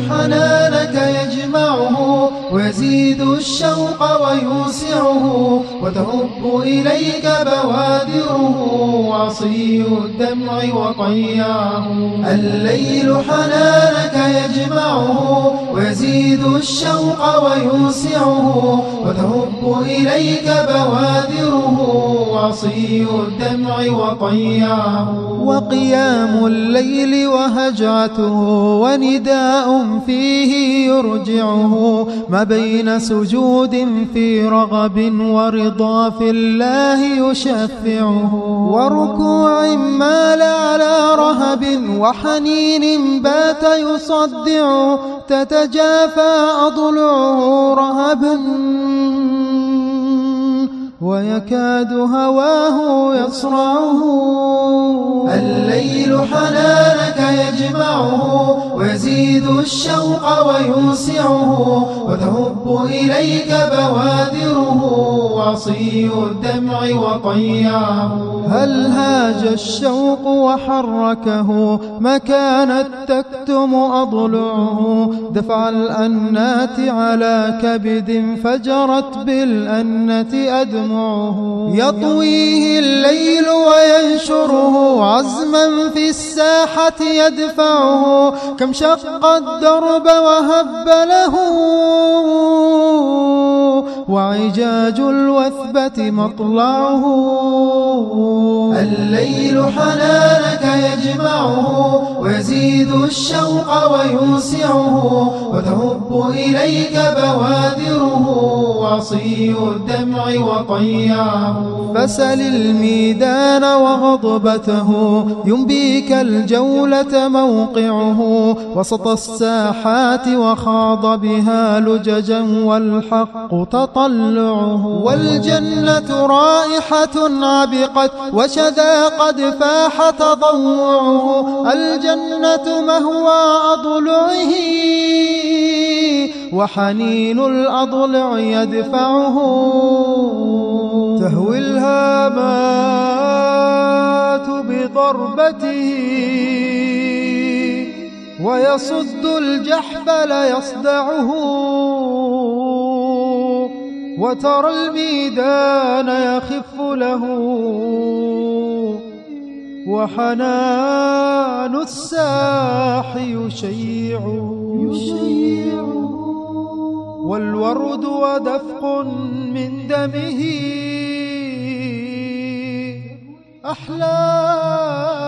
حنانك يجمعه ويزيد الشوق ويوسعه وتهب إليك بوادره عصي الدمع وطيعه. الليل حنانك يجمعه ويزيد الشوق ويوسعه وتهب إليك بوادره عصي الدمع وطيعه. وقيام الليل وهجعته ونداء فيه يرجعه ما بين سجود في رغب ورضا في الله يشفعه وركوع مال على رهب وحنين بات يصدعه تتجافى أضلعه رهبا ويكاد هواه يصرعه. الليل حنانك يجمعه ويزيد الشوق ويوسعه وتهب إليك بوادره عصي الدمع وطيعه. هل هاج الشوق وحركه ما كانت تكتم أضلعه دفع الأنات على كبد فجرت بالأنة أدمعه. يطويه الليل وينشره عزما في الساحة يدفعه كم شق الدرب وهب له وعجاج الوثبة مطلعه. الليل حنانك يجمعه ويزيد الشوق ويوسعه وتهب إليك بوادره عصي الدمع وطيعه. فسل الميدان وغضبته ينبيك الجولة موقعه وسط الساحات وخاض بها لججا والحق تطلعه. والجنة رائحة عبقت وشذا قد فاح تضوعه الجنة مهوى أضلعه وحنين الأضلع يدفعه. تهوي الهامات بضربته ويصد الجحفل يصدعه وترى الميدان يخف له وحنان الساح يشيعه. والورد ودفق من دمه أحلام